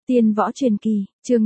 Tiên võ truyền kỳ, chương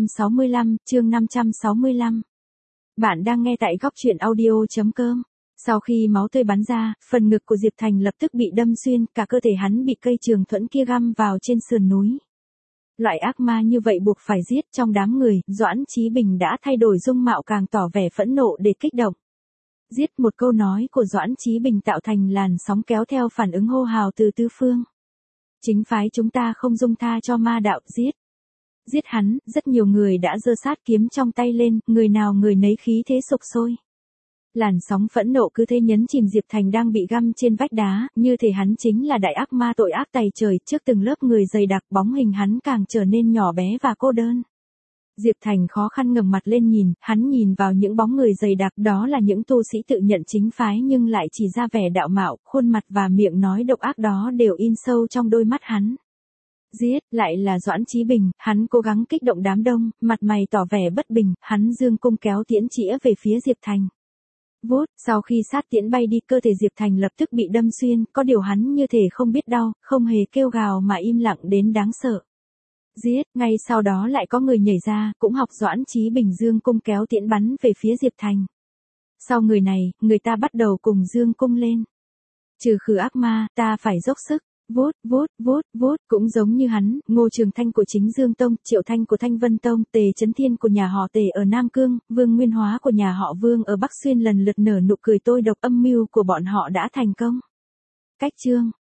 565. Bạn đang nghe tại góc truyện audio.com. Sau khi máu tươi bắn ra, phần ngực của Diệp Thành lập tức bị đâm xuyên, cả cơ thể hắn bị cây trường thuẫn kia găm vào trên sườn núi. Loại ác ma như vậy buộc phải giết. Trong đám người, Doãn Chí Bình đã thay đổi dung mạo càng tỏ vẻ phẫn nộ để kích động. Giết, một câu nói của Doãn Chí Bình tạo thành làn sóng kéo theo phản ứng hô hào từ tứ phương. Chính phái chúng ta không dung tha cho ma đạo, giết. Giết hắn, rất nhiều người đã giơ sát kiếm trong tay lên, người nào người nấy khí thế sục sôi. Làn sóng phẫn nộ cứ thế nhấn chìm Diệp Thành đang bị găm trên vách đá, như thể hắn chính là đại ác ma tội ác tày trời. Trước từng lớp người dày đặc, bóng hình hắn càng trở nên nhỏ bé và cô đơn. Diệp Thành khó khăn ngẩng mặt lên nhìn, hắn nhìn vào những bóng người dày đặc, đó là những tu sĩ tự nhận chính phái nhưng lại chỉ ra vẻ đạo mạo, khuôn mặt và miệng nói độc ác đó đều in sâu trong đôi mắt hắn. Giết, lại là Doãn Chí Bình, hắn cố gắng kích động đám đông, mặt mày tỏ vẻ bất bình, hắn dương cung kéo tiễn chĩa về phía Diệp Thành. Vút, sau khi sát tiễn bay đi, cơ thể Diệp Thành lập tức bị đâm xuyên, có điều hắn như thể không biết đau, không hề kêu gào mà im lặng đến đáng sợ. Giết, ngay sau đó lại có người nhảy ra, cũng học Doãn Chí Bình dương cung kéo tiễn bắn về phía Diệp Thành. Sau người này, người ta bắt đầu cùng dương cung lên. Trừ khử ác ma, ta phải dốc sức. Vút, cũng giống như hắn, Ngô Trường Thanh của Chính Dương Tông, Triệu Thanh của Thanh Vân Tông, Tề Chấn Thiên của nhà họ Tề ở Nam Cương, Vương Nguyên Hóa của nhà họ Vương ở Bắc Xuyên lần lượt nở nụ cười tôi độc, âm mưu của bọn họ đã thành công. Cách chương